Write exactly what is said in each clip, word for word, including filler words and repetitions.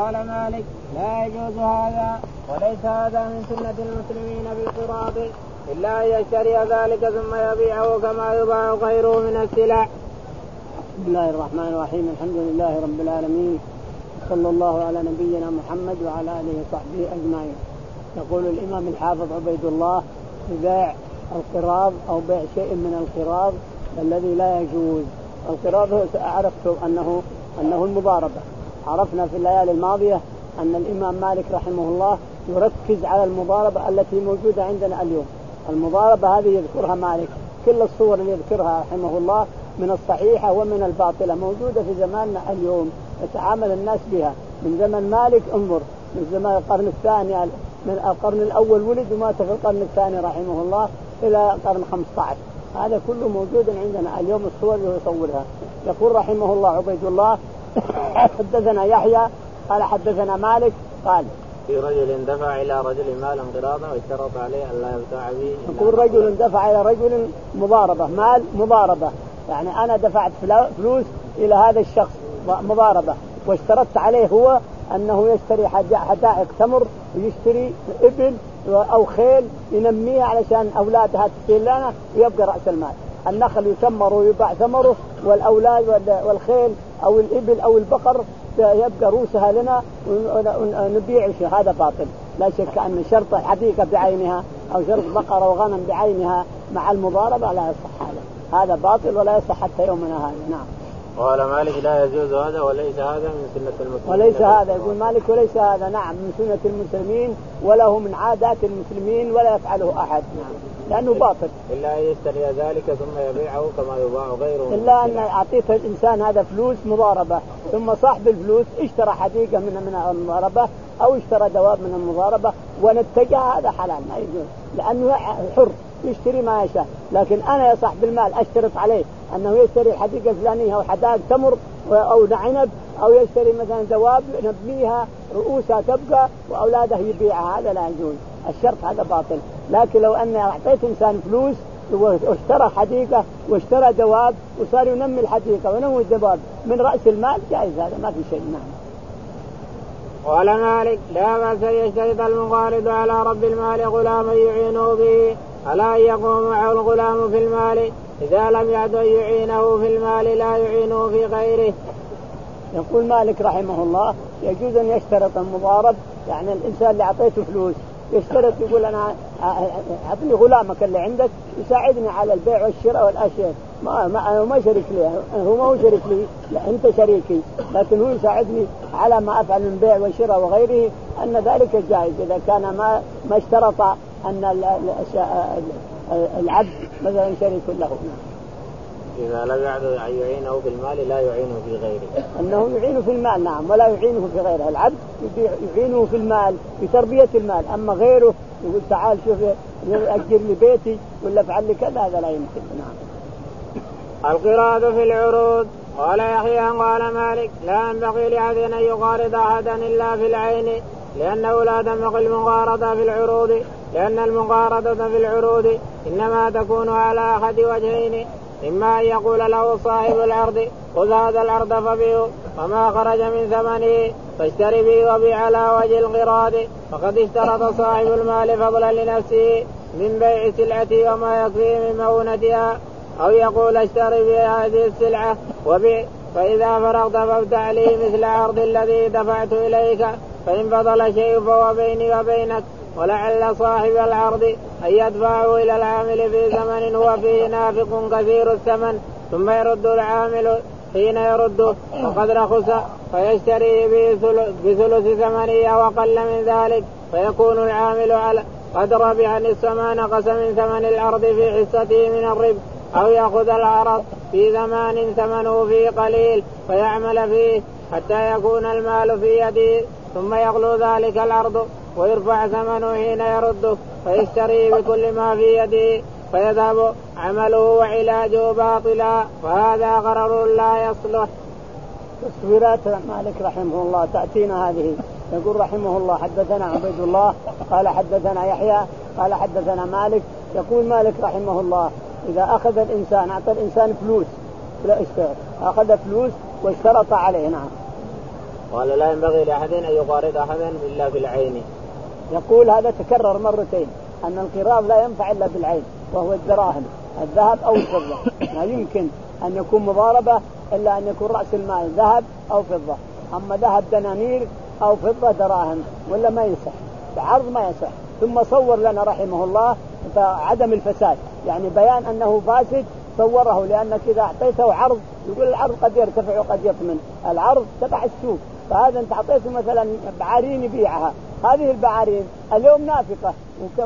قال مالك لا يجوز هذا وليس هذا من سنة المسلمين بالقراض إلا أن يشتري ذلك ثم يبيعه كما يباع غيره من السلع. بسم الله الرحمن الرحيم. الحمد لله رب العالمين، صلى الله على نبينا محمد وعلى آله وصحبه أجمعين. يقول الإمام الحافظ عبيد الله في بيع القراض أو بيع شيء من القراض الذي لا يجوز. القراض عرفت أنه أنه المضاربة. عرفنا في الليالي الماضية أن الإمام مالك رحمه الله يركز على المضاربة التي موجودة عندنا اليوم. المضاربة هذه يذكرها مالك، كل الصور اللي يذكرها رحمه الله من الصحيحة ومن الباطلة موجودة في زماننا اليوم، يتعامل الناس بها من زمن مالك. انظر من زمان القرن الثاني، من القرن الأول ولد ومات في القرن الثاني رحمه الله إلى القرن خمسة عشر، هذا كله موجود عندنا اليوم، الصور اللي يصورها. يقول رحمه الله عبيد الله حدثنا يحيى قال حدثنا مالك قال في رجل دفع إلى رجل مالا قراضا واشترط عليه أن لا يبتاع به. يقول رجل دفع إلى رجل مضاربة، مال مضاربة، يعني أنا دفعت فلوس إلى هذا الشخص مضاربة واشترطت عليه هو أنه يشتري حدائق تمر ويشتري إبل أو خيل ينميها علشان أولادها تسير لنا ويبقى رأس المال. النخل يثمر ويباع ثمره، والأولاد والخيل أو الإبل أو البقر يبقى روسها لنا ونبيع شيء. هذا باطل، لا شك أن شرط حديقة بعينها أو شرط بقرة وغنم بعينها مع المضاربة لا يصح، هذا هذا باطل ولا يصح حتى يومنا هذا. نعم. قال مالك لا يجوز هذا وليس هذا من سنة المسلمين. وليس هذا، يقول مالك وليس هذا نعم من سنة المسلمين وله من عادات المسلمين ولا يفعله أحد، نعم لأنه باطل. إلا أن يشتري ذلك ثم يبيعه كما يباع غيره. إلا أن أعطيت الإنسان هذا فلوس مضاربة ثم صاحب الفلوس اشترى حديقة من من المضاربة أو اشترى دواب من المضاربة ونتجه، هذا حلال ما يجوز لأنه حر يشتري ما يشاء. لكن أنا يا صاحب المال أشترط عليه أنه يشتري حديقة فلانية أو حدائق تمر أو عنب أو يشتري مثلا دواب نبنيها رؤوسها تبقى وأولاده يبيعها، هذا لا يجوز، الشرط هذا باطل. لكن لو أن أعطيت إنسان فلوس واشترى حديقة واشترى دواب وصار ينمي الحديقة وينمي الدواب من رأس المال جائز، هذا ما في شيء. نعم. قال مالك لا بأس يشترط المقارض على رب المال غلاما يعينه به ألا يقوم معه الغلام في المال إذا لم يعد يعينه في المال لا يعينه في غيره. يقول مالك رحمه الله يجوز أن يشترط المضارب، يعني الإنسان اللي أعطيته فلوس يشترط يقول أنا أعطني غلامك اللي عندك يساعدني على البيع والشراء والأشياء، ما ما ما شريك لي، هو ما هو شريك لي، لا أنت شريكي، لكن هو يساعدني على ما أفعل من بيع والشراء وغيره، أن ذلك جائز إذا كان ما ما اشترط أن العبد مثلا شريك له. إذا لم يعد يعينه في المال لا يعينه في غيره، أنه يعينه في المال نعم ولا يعينه في غيره. العبد يعينه في المال في تربية المال، أما غيره يقول تعال شوف أجر لي بيتي ولا افعل لي كذا، هذا لا يمكن. نعم. القراض في العروض. قال يحيى قال مالك لا ينبغي لأحد أن يقارض أحدا إلا في العين لأنه لا تنبغي المقارضة في العروض، لأن المقارضة في العروض إنما تكون على أحد وجهين، إما أن يقول له صاحب العرض خذ هذا العرض فبيعه وما خرج من ثمنه فاشتري به وبيع على وجه القراض، فقد اشترط صاحب المال فضلا لنفسه من بيع سلعته وما يكفيه من مؤونتها، أو يقول اشتري بهذه السلعة وبيع فإذا فرغت فابتع لي مثل عرض الذي دفعت إليك، فإن فضل شيء فهو بيني وبينك، ولعل صاحب العرض أن يدفعه إلى العامل في زمن هو فيه نافق كثير الثمن ثم يرد العامل حين يرده وقد رخص فيشتري بثلث ثمنه أو أقل من ذلك، فيكون العامل على قد ربح نصف ما نقص من ثمن العرض في حصته من الربح، أو يأخذ العرض في زمان ثمنه فيه قليل فيعمل فيه حتى يكون المال في يده ثم يغلو ذلك العرض ويرفع ثمنه حين يرده فيشتري بكل ما في يده فيذهب عمله وعلاجه باطلا، وهذا غرر لا يصلح. تصويرات مالك رحمه الله تأتينا هذه. يقول رحمه الله حدثنا عبيد الله قال حدثنا يحيى قال حدثنا مالك. يقول مالك رحمه الله إذا أخذ الإنسان أعطى الإنسان فلوس لا اشترط أخذ فلوس واشترط عليه نعم قال لا ينبغي لأحد أن يقارض أحدا إلا في العين. يقول هذا تكرر مرتين أن القراض لا ينفع إلا بالعين وهو الدراهم الذهب أو الفضة. ما يمكن أن يكون مضاربة إلا أن يكون رأس المال ذهب أو فضة. أما ذهب دنانير أو فضة دراهم ولا ما يصح بعرض ما يصح. ثم صور لنا رحمه الله عدم الفساد يعني بيان أنه فاسد صوره لأنك إذا أعطيته عرض يقول العرض قد يرتفع وقد يطمن. العرض تبع السوق فهذا أنت أعطيته مثلا بعارين يبيعها هذه البعارين اليوم نافقة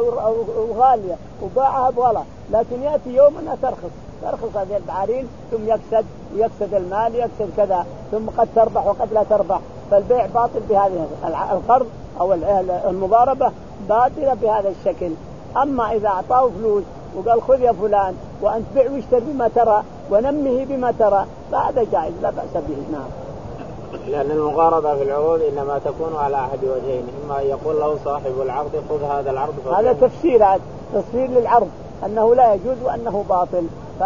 وغالية وباعها بغلا لكن يأتي يوم أنها ترخص ترخص هذه البعارين ثم يكسد ويكسد المال يكسد كذا ثم قد تربح وقد لا تربح. فالبيع باطل بهذه القرض أو المضاربة باطلة بهذا الشكل. أما إذا أعطاه فلوس وقال خذ يا فلان وأنت بيع واشتري بما ترى ونمه بما ترى فهذا جائز لا بأس به. نعم. لأن المقارضة في العروض إنما تكون على أحد وجهين إما أن يقول له صاحب العرض خذ هذا العرض هذا تفسير هذا تفسير للعرض أنه لا يجوز وأنه باطل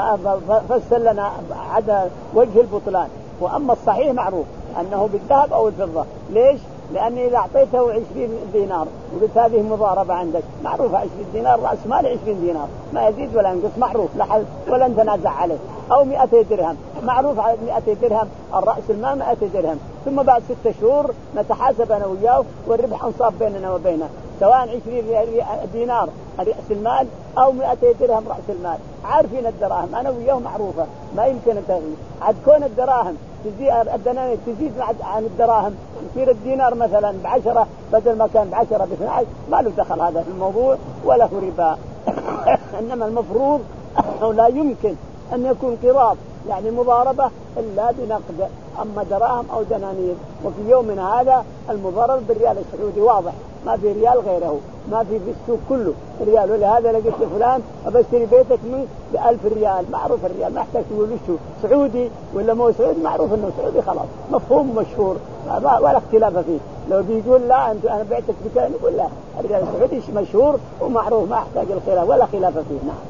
ففسر لنا عدا وجه البطلان. وأما الصحيح معروف أنه بالذهب أو الفضة. ليش؟ لأني إذا أعطيته عشرين دينار وقلت هذه مضاربة عندك معروفة عشرين دينار رأس مال عشرين دينار ما يزيد ولا ينقص معروف لحل ولا نتنازع عليه. أو مئتي درهم معروف على مئتي درهم الرأس المال مئتي درهم ثم بعد ستة شهور نتحاسب أنا وياه والربح أنصاف بيننا وبينه سواء عشرين دينار رأس المال أو مئتي درهم رأس المال عارفين الدراهم أنا وياه معروفة ما يمكن أن تغير. عاد كون الدراهم تزيد الدنانير تزيد عن الدراهم يصير الدينار مثلا بعشرة بدل ما كان بعشرة باثنى عشر ما له دخل هذا في الموضوع ولا هو ربا. إنما المفروض أنه لا يمكن أن يكون قراض يعني مضاربة إلا بنقد. أما دراهم أو دنانير وفي يومنا هذا المضاربة بالريال السعودي واضح ما في ريال غيره ما في في السوق كله ريال. ولهذا لقيت لفلان أبشتري بيتك منه بألف ريال معروف الريال ما يحتاج تقول وشو سعودي ولا مو سعودي معروف إنه سعودي خلاص مفهوم مشهور ولا اختلاف فيه. لو بيقول لا أنت أنا بعتك بكذا نقول لا الريال السعودي مشهور ومعروف ما يحتاج الخلاف ولا خلاف فيه. نعم.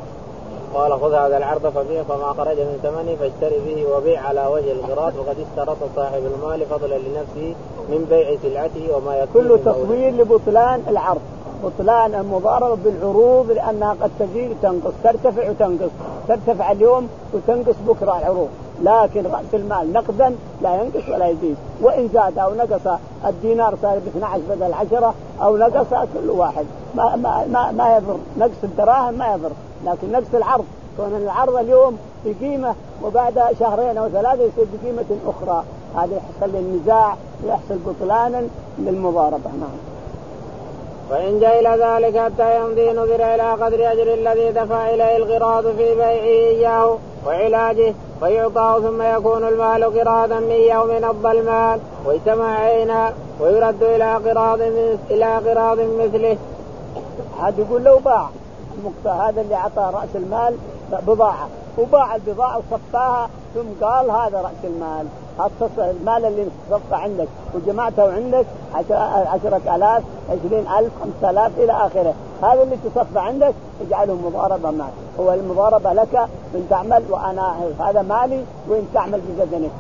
قال خذ هذا العرض فبيع فما خرج من ثمنه فاشتري به وبيع على وجه القراض وقد اشترط صاحب المال فضلا لنفسه من بيع سلعته وما يكون كل تصوير لبطلان العرض بطلان المضاربة بالعروض لأنها قد تزيد وتنقص ترتفع وتنقص ترتفع اليوم وتنقص بكرة العروض. لكن رأس المال نقدا لا ينقص ولا يزيد وإن زاد أو نقص الدينار صار باثنى عشر بدل عشرة أو نقص كل واحد ما ما ما, ما يضر. نقص الدراهم ما يضر لكن نقص العرض كون العرض اليوم بقيمة وبعد شهرين أو ثلاثة يصير بقيمة أخرى هذا يحصل النزاع ويحصل بطلانا للمضاربة. نعم. وإن جاء إلى ذلك حتى يمضي نظر إلى قدر أجر الذي دفع إليه القراض في بيعه إياه وعلاجه ويعطاه ثم يكون المال قراضا من يوم نضى المال واجتمع عينا ويرد إلى قراض إلى قراض مثله. هذا يقول لو باع المقطع هذا اللي أعطى رأس المال بضاعة وباع البضاعة وصفاها ثم قال هذا رأس المال المال اللي صفى عندك وجمعته عندك عشرة آلاف عشرين ألف خمسة آلاف إلى آخره هذا اللي تصفى عندك اجعله مضاربة مال. هو المضاربة لك من تعمل وأنا هذا مالي وإن تعمل ببدنك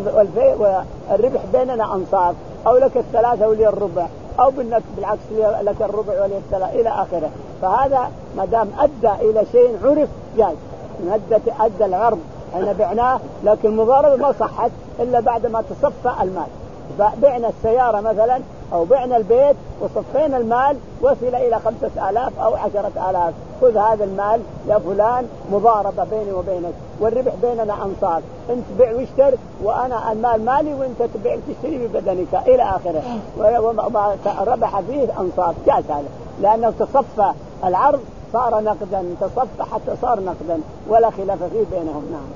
والربح بيننا أنصاف أو لك الثلاثة ولي الربع أو بالعكس لك الربع ولي الثلاثة إلى آخره. فهذا ما دام أدى إلى شيء عرف جاز أدى أدى العرض احنا بعناه لكن المضاربة ما صحت إلا بعد ما تصفى المال. بعنا السيارة مثلا أو بعنا البيت وصفينا المال وصل إلى خمسة آلاف أو عشرة آلاف خذ هذا المال يا فلان مضاربة بيني وبينك والربح بيننا أنصاف أنت بيع واشتر وأنا المال مالي وأنت تبيع تشتري ببدنك إلى آخره وما ربح فيه أنصاف جاز هذا لأنه تصفى العرض صار نقدا تصفى حتى صار نقدا ولا خلاف فيه بينهم. نعم.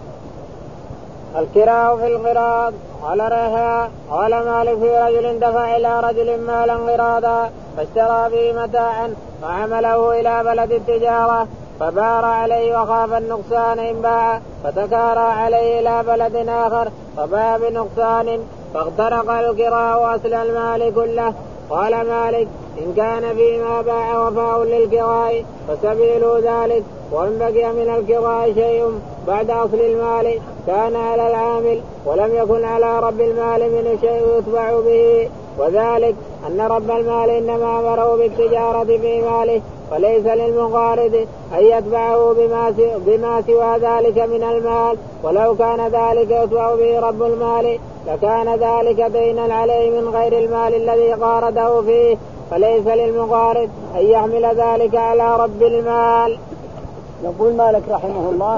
الكراء في القراض. قال ريحان قال مالك في رجل دفع إلى رجل مالا قراضا فاشترى به متاعا وعمله إلى بلد التجارة فبار عليه وخاف النقصان إن باع فتكارى عليه إلى بلد آخر فباع بنقصان فاخترق الكراء وأصل المال كله قال مالك إن كان فيما باع وفاء للكراء فسبيل ذلك، وإن بقي من الكراء شيء بعد أصل المال كان على العامل ولم يكن على رب المال منه شيء يتبع به، وذلك أن رب المال إنما أمره بالتجارة في ماله، فليس للمقارض أن يتبعه بما, بما سوى ذلك من المال، ولو كان ذلك يتبع به رب المال لكان ذلك دينا عليه من غير المال الذي قارضه فيه، فليس للمقارض أن يحمل ذلك على رب المال. يقول مالك رحمه الله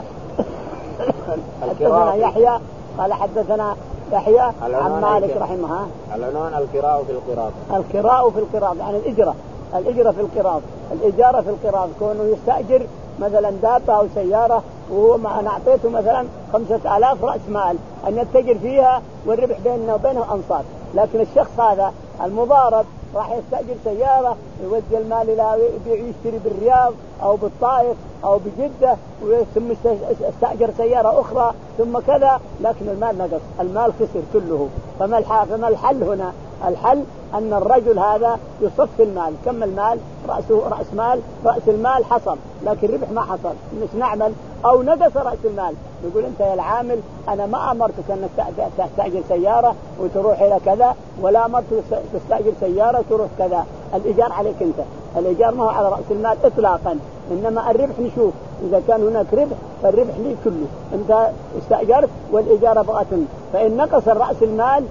حدثنا يحيى قال حدثنا يحيى عن مالك رحمه العنوان القراء في القراض. القراء في القراض يعني الإجرة، الإجرة في القراض، الإجارة في القراض، كونه يستأجر مثلا دابة أو سيارة وهو مع نعطيته مثلا خمسة آلاف رأس مال أن يتجر فيها والربح بيننا وبينه أنصاف، لكن الشخص هذا المضارب راح يستأجر سيارة يودي المال إلى يشتري بالرياض أو بالطائف أو بجدة ثم استأجر سيارة أخرى ثم كذا، لكن المال نقص، المال خسر كله. فما الحل هنا؟ الحل أن الرجل هذا يصفي المال. كم المال؟ رأسه رأس مال، رأس المال حصل لكن الربح ما حصل، مش نعمل أو نقص رأس المال. يقول أنت يا العامل أنا ما أمرتك أنك تستأجر سيارة وتروح إلى كذا، ولا أمرتك تستأجر سيارة تروح كذا، الإيجار عليك أنت، الإيجار ما هو على رأس المال إطلاقا، إنما الربح نشوف إذا كان هناك ربح فالربح لي كله، أنت استأجرت والإيجار بغتن، فإن نقص رأس المال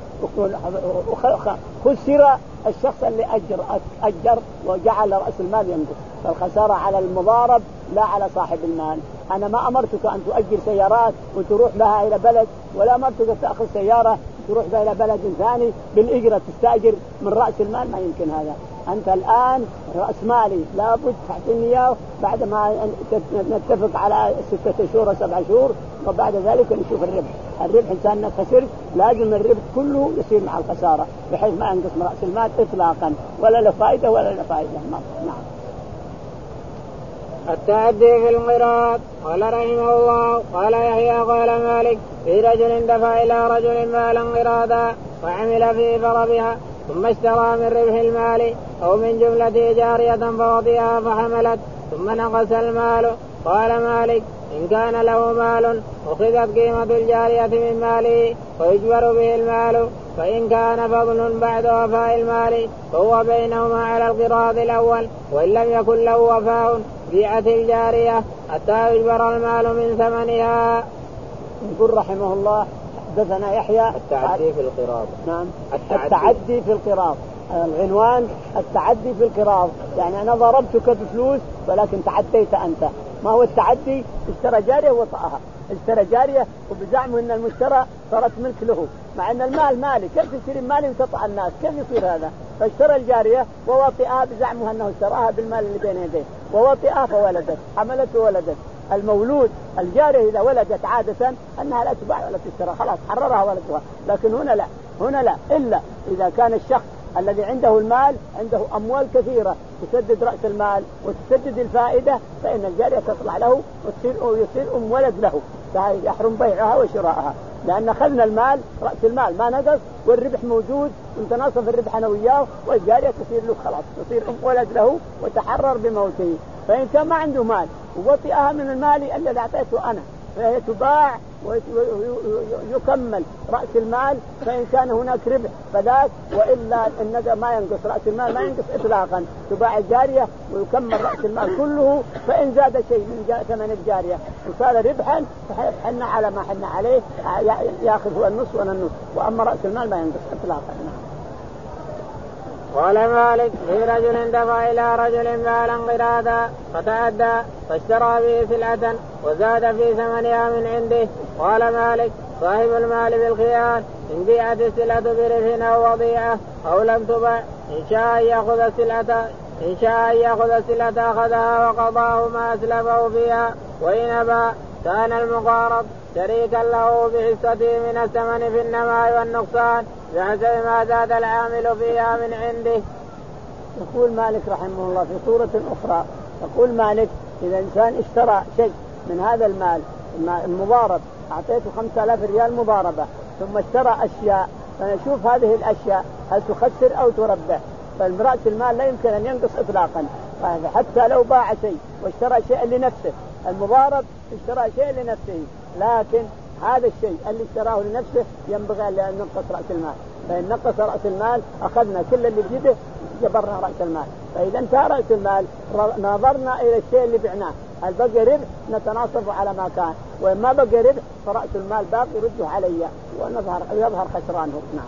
خسر الشخص اللي أجر أجر وجعل رأس المال ينقص، فالخسارة على المضارب لا على صاحب المال. أنا ما أمرتك أن تؤجر سيارات وتروح بها إلى بلد، ولا أمرتك تأخذ سيارة تروح بها إلى بلد ثاني بالإجرة تستأجر من رأس المال، ما يمكن هذا. أنت الآن رأس مالي لابد تعطيني إياه بعد ما نتفق على ستة شهور أو سبعة شهور، وبعد ذلك نشوف الربح. الربح إنسان خسر لازم الربح كله يصير مع الخسارة بحيث ما ينقص من رأس المال إطلاقا، ولا له فائدة ولا له فائدة. نعم. التعدي في القراض. قال رحمه الله قال يحيى قال مالك في رجل دفع إلى رجل مالا قراضا وعمل فيه فربها ثم اشترى من ربح المال أو من جملة جارية فوضعها فحملت ثم نقص المال. قال مالك إن كان له مال أخذت قيمة الجارية من ماله ويجبر به المال، فإن كان فضل بعد وفاء المال فهو بينهما على القراض الأول، وإن لم يكن له وفاء بيعت الجارية حتى يجبر المال من ثمنها. يقول رحمه الله حدثنا يحيى التعدي في القراض. نعم التعدي, التعدي في القراض. العنوان التعدي في القراض، يعني أنا ضربتك بفلوس ولكن تعديت أنت. ما هو التعدي؟ اشترى جارية ووطأها، اشترى جارية وبزعمه أن المشترى صارت ملك له، مع أن المال مالي، كيف يشتري مالي وتطأ الناس؟ كيف يصير هذا؟ فاشترى الجارية ووطئها بزعمه أنه اشتراها بالمال اللي بين يديه، ووطئها فولدت، حملت وولدت. المولود الجارية إذا ولدت عادة أنها لا تباع ولا تشترى، خلاص حررها ولدها، لكن هنا لا، هنا لا، إلا إذا كان الشخص الذي عنده المال عنده أموال كثيرة تسدد رأس المال وتسدد الفائدة، فإن الجارية تطلع له وتصير ويصير أم ولد له، يحرم بيعها وشراءها، لأن أخذنا المال رأس المال ما نقص والربح موجود ونتناصف الربح أنا وياه، والجارية تصير له خلاص تصير أم ولد له وتحرر بموته. فإن كان ما عنده مال ووطئها من المال الذي أعطيته أنا فهي تباع ويكمل رأس المال، فإن كان هناك ربح فذاك، وإلا النقص ما ينقص رأس المال، ما ينقص إطلاقا، تباع الجارية ويكمل رأس المال كله، فإن زاد شيء من ثمن الجارية وصار ربحا فحنا على ما حنا عليه يأخذ هو النص وأنا النص، وأما رأس المال ما ينقص إطلاقا. قال مالك في رجل دفع إلى رجل مالا قراضا فتعدى فاشترى به سلعة وزاد في ثمنها من عنده. قال مالك صاحب المال بالخيار إن بيعت السلعة بربح أو وضيعة أو لم تبع، إن شاء أن يأخذ السلعة إن شاء أن يأخذ السلعة أخذها وقضاه ما أسلفه فيها، وإن أبى كان المقارض شريكا له بحصته من الثمن في النماء والنقصان بحسب ما زاد العامل فيها من عنده. يقول مالك رحمه الله في صورة أخرى، يقول مالك إذا إنسان اشترى شيء من هذا المال المضارب، أعطيته خمسة آلاف ريال مضاربة، ثم اشترى أشياء، فنشوف هذه الأشياء هل تخسر أو تربح. فرأس المال لا يمكن أن ينقص إطلاقا، حتى لو باع شيء واشترى شيء لنفسه. المضارب اشترى شيء لنفسه، لكن هذا الشيء اللي اشتراه لنفسه ينبغي أن ننقص رأس المال، فإن نقص رأس المال أخذنا كل اللي بيده جبرنا رأس المال. فإذا انتهى رأس المال نظرنا إلى الشيء اللي بعناه، هل بقى ربح نتناصف على ما كان، وإن ما بقى ربح فرأس المال باقي يرده علي ونظهر يظهر خسرانه. نعم.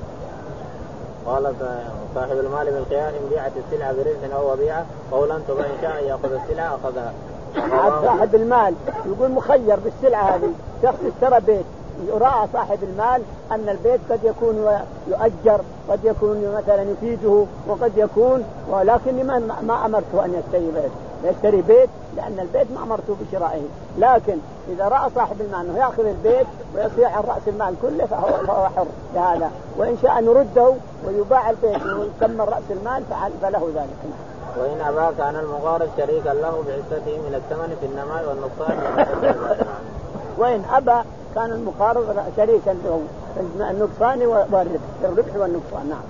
قال صاحب المال بالخيار إن بيعت السلعة بربح أو وبيعة قولا ثم إن شاء يأخذ السلعة أخذها. صاحب المال يقول مخير بالسلعة هذه. شخص اشترى بيت، رأى صاحب المال أن البيت قد يكون يؤجر، قد يكون مثلا يفيده، وقد يكون، ولكن ما ما أمرته أن يشتري بيت يشتري بيت لأن البيت ما أمرته بشرائه. لكن إذا رأى صاحب المال أنه يأخذ البيت ويصيح رأس المال كله فهو, فهو حر بهذا، وإن شاء نرده ويباع البيت ويكمل رأس المال فله ذلك. وإن أبى كان المقارض شريكا له بعزته من الثمن في النماء والنقصان. وإن أبى كان المقارض شريكا له النقصان والربح الربح والنقصان. نعم.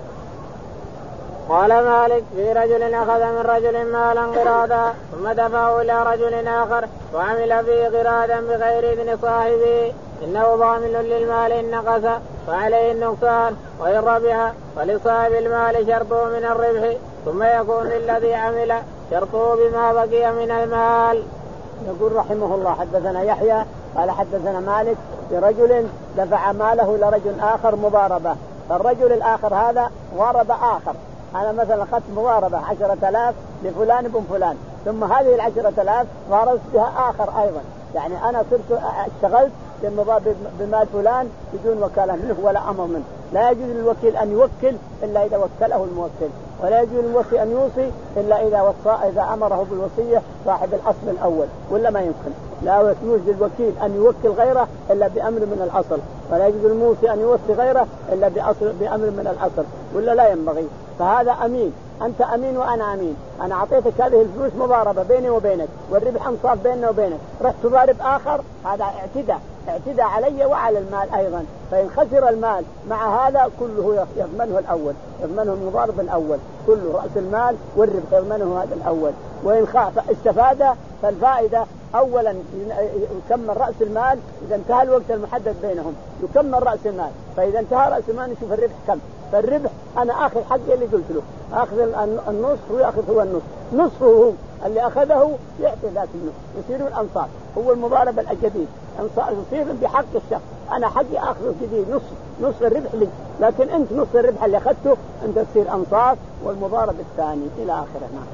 قال مالك في رجل أخذ من رجل مالا قراضا ثم دفعه إلى رجل آخر وعمل فيه قراضا بغير إذن صاحبه إنه ضامن للمال إن نقص فعليه النقصان، وإن ربح فلصاحب المال شرطه من الربح ثم يكون للذي عمل شرطه بما بقي من المال. يقول رحمه الله حدثنا يحيى قال حدثنا مالك برجل دفع ماله لرجل آخر مضاربة، فالرجل الآخر هذا ضارب آخر. أنا مثلا أخذت مضاربة عشرة آلاف لفلان بن فلان، ثم هذه العشرة آلاف ضاربت بها آخر أيضا، يعني أنا صرت اشتغلت بمال فلان بدون وكالة منه ولا أمر منه. لا يجوز للوكيل أن يوكل إلا إذا وكله الموكل، ولا يجوز للوكيل أن يوصي إلا إذا وصى إذا أمره بالوصية صاحب الأصل الأول، ولا ما يمكن. لا يجوز للوكيل أن يوكل غيره إلا بأمر من الأصل، ولا يجوز للموصي أن يوصي غيره إلا بأصل بأمر من الأصل، ولا لا ينبغي. فهذا أمين، أنت أمين وأنا أمين، أنا أعطيتك هذه الفلوس مضاربة بيني وبينك والربح أنصاف بيننا وبينك، رحت تضارب آخر، هذا اعتداء اعتداء علي وعلى المال أيضا. فإن خسر المال مع هذا كله يضمنه الأول، يضمنه المضارب الأول كله، رأس المال والربح يضمنه هذا الأول. وإن خاف استفاد فالفائدة أولا يكمل رأس المال إذا انتهى الوقت المحدد بينهم، يكمل رأس المال، فإذا انتهى رأس المال نشوف الربح كم. فالربح أنا أخذ حقي اللي قلت له، أخذ النصف ويأخذ هو النصف، نصفه هو اللي أخذه يعطي ذات النصف، يصير الأنصاف. هو المضاربة الجديد يصير بحق الشخص، أنا حقي أخذه جديد نصف نصف الربح لي، لكن أنت نصف الربح اللي أخذته أنت تصير أنصاف والمضارب الثاني إلى آخره. نعم.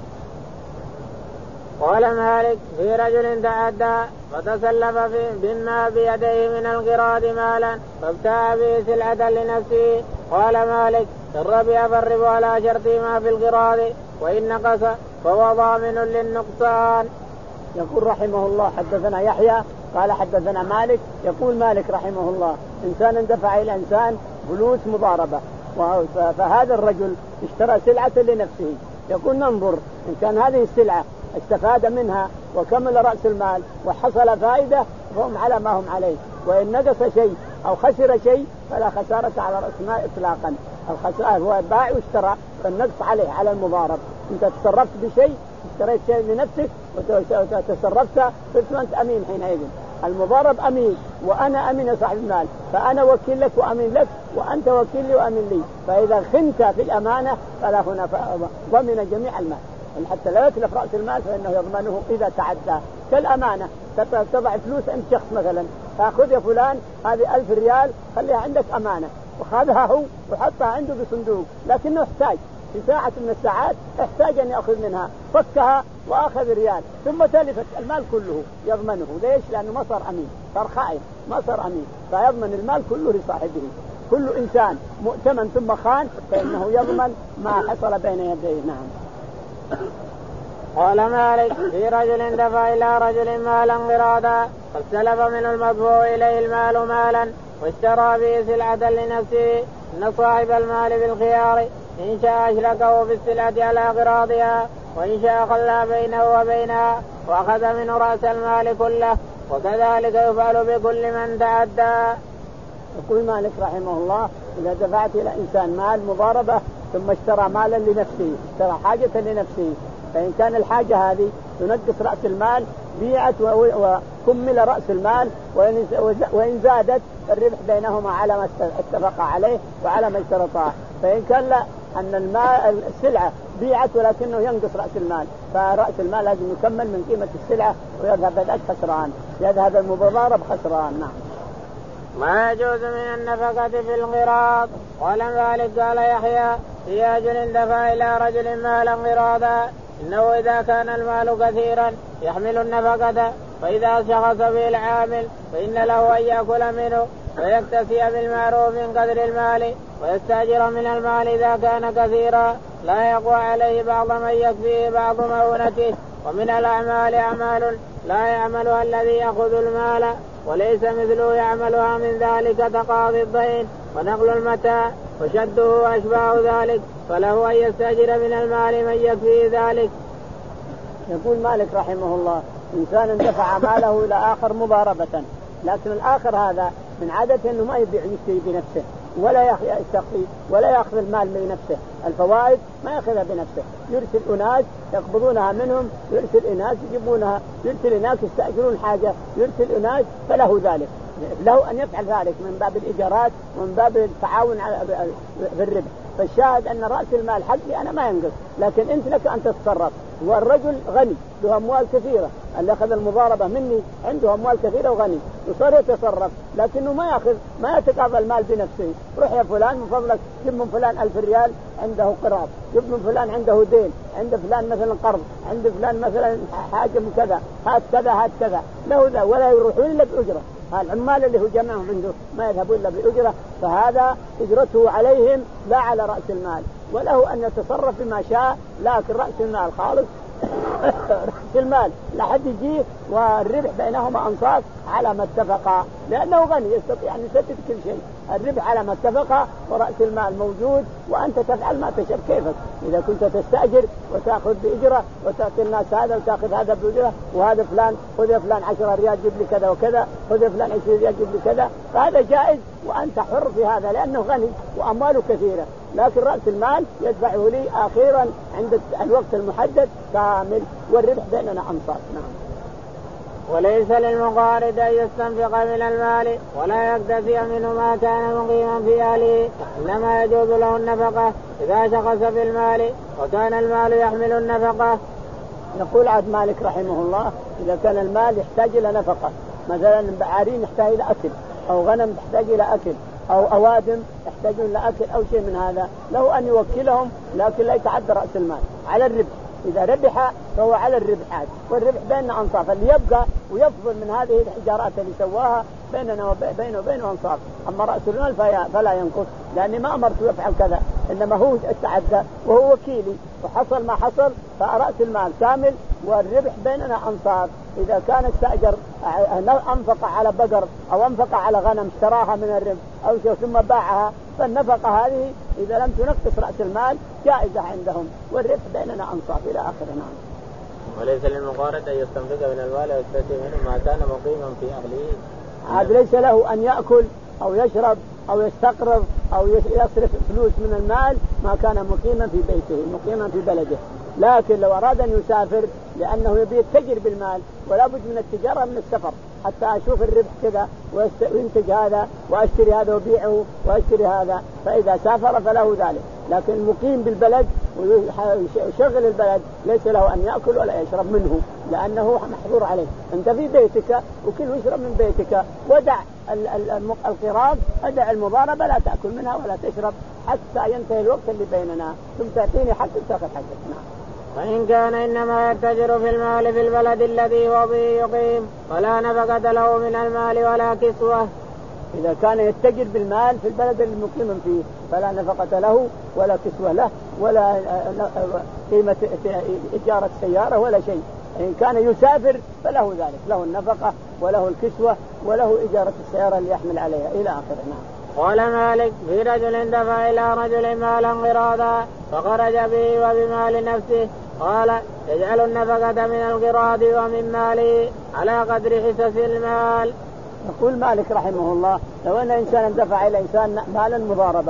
قال مالك في رجل تعدى فتسلف بما بيديه من القراض مالا فابتاع به سلعة لنفسه. قال مالك إن ربح فالربح على شرط ما في القراض وإن نقص فهو ضامن للنقصان. يقول رحمه الله حدثنا يحيى قال حدثنا مالك. يقول مالك رحمه الله إنسان دفع إلى إنسان فلوس مضاربة، فهذا الرجل اشترى سلعة لنفسه، يقول ننظر إن كان هذه السلعة استفاد منها وكمل رأس المال وحصل فائدة فهم على ما هم عليه، وإن نقص شيء أو خسر شيء فلا خسارة على رأس المال إطلاقا. الخسارة هو باع واشترى، فالنقص عليه على المضارب. أنت تصرفت بشيء، اشتريت شيء لنفسك وتصرفت صرت أنت أمين حينئذ. المضارب أمين وأنا أمين صاحب المال، فأنا وكيل لك وأمين لك وأنت وكيل لي وأمين لي، فإذا خنت في الأمانة فلا هنا ضمن جميع المال، حتى لا يتلف رأس المال فإنه يضمنه إذا تعدى. كالأمانة تضع فلوس عند شخص مثلا، فأخذ يا فلان هذه ألف ريال خليها عندك أمانة، وخذها هو وحطها عنده بصندوق، لكنه احتاج في ساعة من الساعات احتاج أن يأخذ منها، فكها وأخذ ريال ثم تلفت المال كله، يضمنه. ليش؟ لأنه ما صار أمين، صار خائن، ما صار أمين، فيضمن المال كله لصاحبه. كل إنسان مؤتمن ثم خان فإنه يضمن ما حصل بين يديه. نعم. قال مالك في رجل دفع إلى رجل مالا قراضا فاستلف من المدفوع إليه المال مالا واشترى به سلعة لنفسه، إن صاحب المال بالخيار إن شاء أشركه في السلعة على قراضها وإن شاء خلى بينه وبينها وأخذ منه رأس المال كله، وكذلك يفعل بكل من تعدى. يقول مالك رحمه الله إذا دفعت إلى إنسان مال مضاربة ثم اشترى مالا لنفسه، اشترى حاجة لنفسه، فإن كان الحاجة هذه تنقص رأس المال بيعت وكمل رأس المال، وإن زادت الربح بينهما على ما اتفق عليه وعلى ما اشترطاه. فإن كان لا أن المال السلعة بيعت ولكنه ينقص رأس المال، فرأس المال لازم يكمل من قيمة السلعة ويذهب ذاك خسران، يذهب المضارب خسران. نعم. ما يجوز من النفقة في القراض. قال مالك قال يحيى في رجل دفع إلى رجل مالا قراضا إنه إذا كان المال كثيرا يحمل النفقة، فإذا شخص به العامل فإن له أن يأكل منه ويكتسي بالمعروف من قدر المال ويستأجر من المال إذا كان كثيرا لا يقوى عليه بعض من يكفيه بعض مؤونته. ومن الأعمال أعمال لا يعملها الذي يأخذ المال وليس مثله يعملها من ذلك تقاضي الدين ونقل المتاع وشده وأشباه ذلك، فله أن يستأجر من المال من يكفيه ذلك. يقول مالك رحمه الله إنسان دفع ماله إلى آخر مضاربة، لكن الآخر هذا من عادته أنه ما يبيع يشتري بنفسه ولا يستقي ولا يأخذ المال بنفسه، الفوائد ما يأخذها بنفسه، يرسل أناس يقبضونها منهم، يرسل أناس يجيبونها، يرسل أناس يستأجرون حاجة، يرسل أناس، فله ذلك، له أن يفعل ذلك من باب الإيجارات ومن باب التعاون في الربح. فالشاهد أن رأس المال حقي أنا ما ينقص، لكن أنت لك أن تتصرف. والرجل غني له أموال كثيرة، اللي أخذ المضاربة مني عنده أموال كثيرة وغني، يصير يتصرف لكنه ما يأخذ ما يتقاضى المال بنفسه. روح يا فلان من فضلك جيب من فلان ألف ريال عنده قراض، جيب من فلان عنده دين، عند فلان مثلا قرض، عند فلان مثلا حاجة من كذا، هات كذا هات كذا، له ذا، ولا يروحون إلا بأجرة. العمال اللي هو جمعهم عنده ما يذهبون إلا بأجرة، فهذا أجرته عليهم لا على رأس المال، وله أن يتصرف بما شاء، لكن رأس المال خالص رأس المال لا حد يجيه، والربح بينهما أنصاف على ما اتفقا، لأنه غني يستطيع أن يسدد كل شيء. الربح على ما اتفقا ورأس المال موجود، وأنت تفعل ما تشاء كيفك. إذا كنت تستأجر وتأخذ بأجرة وتعطي الناس هذا وتأخذ هذا بأجرة، وهذا فلان خذ فلان عشرة ريال جيب لي كذا وكذا، خذ فلان عشرين ريال جيب لي كذا، فهذا جائز وأنت حر في هذا لأنه غني وأمواله كثيرة. لكن رأس المال يدفعه لي أخيرا عند الوقت المحدد كامل، والربح بيننا أنصاف. نعم. وليس للمقارض أن يستنفق من المال ولا يكتفي منه ما كان مقيما في أهله، إنما يجوز له النفقة إذا شخص في المال وكان المال يحمل النفقة. يقول عبد مالك رحمه الله إذا كان المال يحتاج إلى نفقة، مثلا بعارين يحتاج إلى أكل، أو غنم تحتاج إلى أكل، أو أوادم يحتاجون إلى أكل أو شيء من هذا، له أن يوكلهم لكن لا يتعدى رأس المال على الربح. إذا ربح فهو على الربحات، والربح بيننا أنصاف، اللي يبقى ويفضل من هذه الحجارات اللي سواها بيننا وبينه وبينه أنصاف. أما رأس المال فلا ينقص، لأني ما أمرته يفعل كذا، إنما هو تعدى وهو وكيلي، وحصل ما حصل فرأس المال كامل والربح بيننا أنصاف. إذا كان استأجر أنفق على بقر أو أنفق على غنم اشتراها من الربح أو شيء ثم باعها، فالنفقة هذه إذا لم تنقص رأس المال جائزة عندهم، والربح بيننا أنصاف إلى آخر. نعم. وليس للمقارض أن يستنفق من المال ويستفيد منه ما كان مقيما في أهله. عاد ليس له أن يأكل أو يشرب أو يستقرض أو يصرف فلوس من المال ما كان مقيما في بيته مقيما في بلده. لكن لو أراد أن يسافر لأنه يبي يتجر بالمال، ولا بد من التجارة من السفر حتى أشوف الربح كذا وينتج هذا وأشتري هذا وبيعه وأشتري هذا، فإذا سافر فله ذلك. لكن المقيم بالبلد ويشغل البلد ليس له أن يأكل ولا يشرب منه، لأنه محظور عليه. أنت في بيتك وكل واشرب من بيتك، ودع القراض، ودع المضاربة، لا تأكل منها ولا تشرب حتى ينتهي الوقت اللي بيننا، ثم تعطيني حتى تأخذ حقك. نعم. وإن كان إنما يتجر في المال في البلد الذي هو به يقيم فلا نفقة له من المال ولا كسوة. إذا كان يتجر بالمال في البلد المقيم فيه فلا نفقة له ولا كسوة له ولا قيمة إجارة سيارة ولا شيء. إن كان يسافر فله ذلك، له النفقة وله الكسوة وله إجارة السيارة اللي يحمل عليها إلى آخره. نعم. قال مالك في رجل دفع إلى رجل مالا قراضا فخرج به وبمال نفسه، قال يجعل النفقة من القراض ومن ماله على قدر حصص المال. يقول مالك رحمه الله لو أن إنسان دفع إلى إنسان مالا مضاربة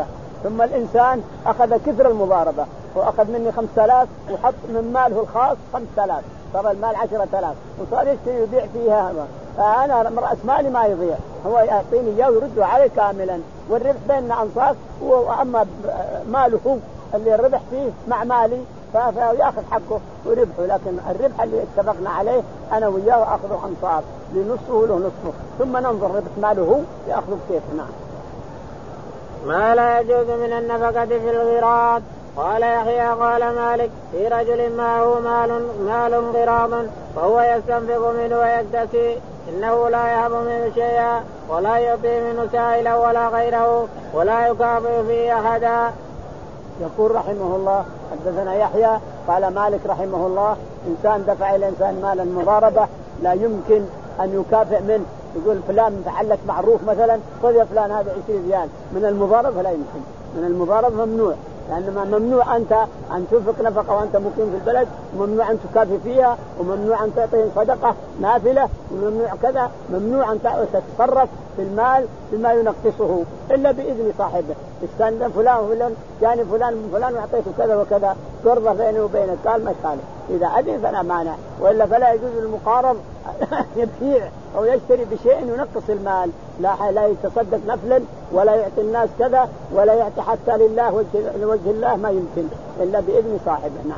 ثم الإنسان أخذ كثر المضاربة وأخذ مني خمسة آلاف وحط من ماله الخاص خمسة آلاف، صار المال عشرة آلاف وصار يشتري ويبيع فيها، فأنا رأس مالي ما يضيع، هو يعطيني إياه ويرده عليه كاملا، والربح بيننا أنصاف، وأما ماله هو اللي الربح فيه مع مالي فيأخذ حقه وربحه، لكن الربح اللي اتفقنا عليه أنا وياه أخذه أنصاف لنصفه له نصفه، ثم ننظر ربح ماله هو يأخذه كيفنا. ما لا يجوز من النفقة في الغراض. قال يحيى قال مالك في رجل معه مال مال غراض فهو يستنفق منه ويكتسي إنه لا يهب منه شيئا ولا يعطي منه سائلا ولا غيره ولا يكافئ فيه أحدا. يقول رحمه الله حدثنا يحيى قال مالك رحمه الله إنسان دفع إلى إنسان مالا مضاربة لا يمكن أن يكافئ منه، يقول فلان فعلك معروف مثلا خذ يا فلان هذا عشرين ريال من المضاربة، لا يمكن، من المضاربة ممنوع، لأنما ممنوع أنت أن تنفق نفقة وأنت مقيم في البلد، وممنوع أن تكافئ فيها، وممنوع أن تعطي صدقة نافلة، وممنوع كذا، ممنوع أن تتصرف في المال بما ينقصه إلا بإذن صاحبه. استنى فلان وفلان جاني فلان من فلان وأعطيته كذا وكذا قرضة بيني وبينك، قال ما يخالف، إذا أذن فلا مانع، وإلا فلا يجوز المقارض يبيع أو يشتري بشيء ينقص المال، لا لا يتصدق نفلا ولا يعطي الناس كذا ولا يعطي حتى لله لوجه الله، ما يمكن إلا بإذن صاحبه. نعم.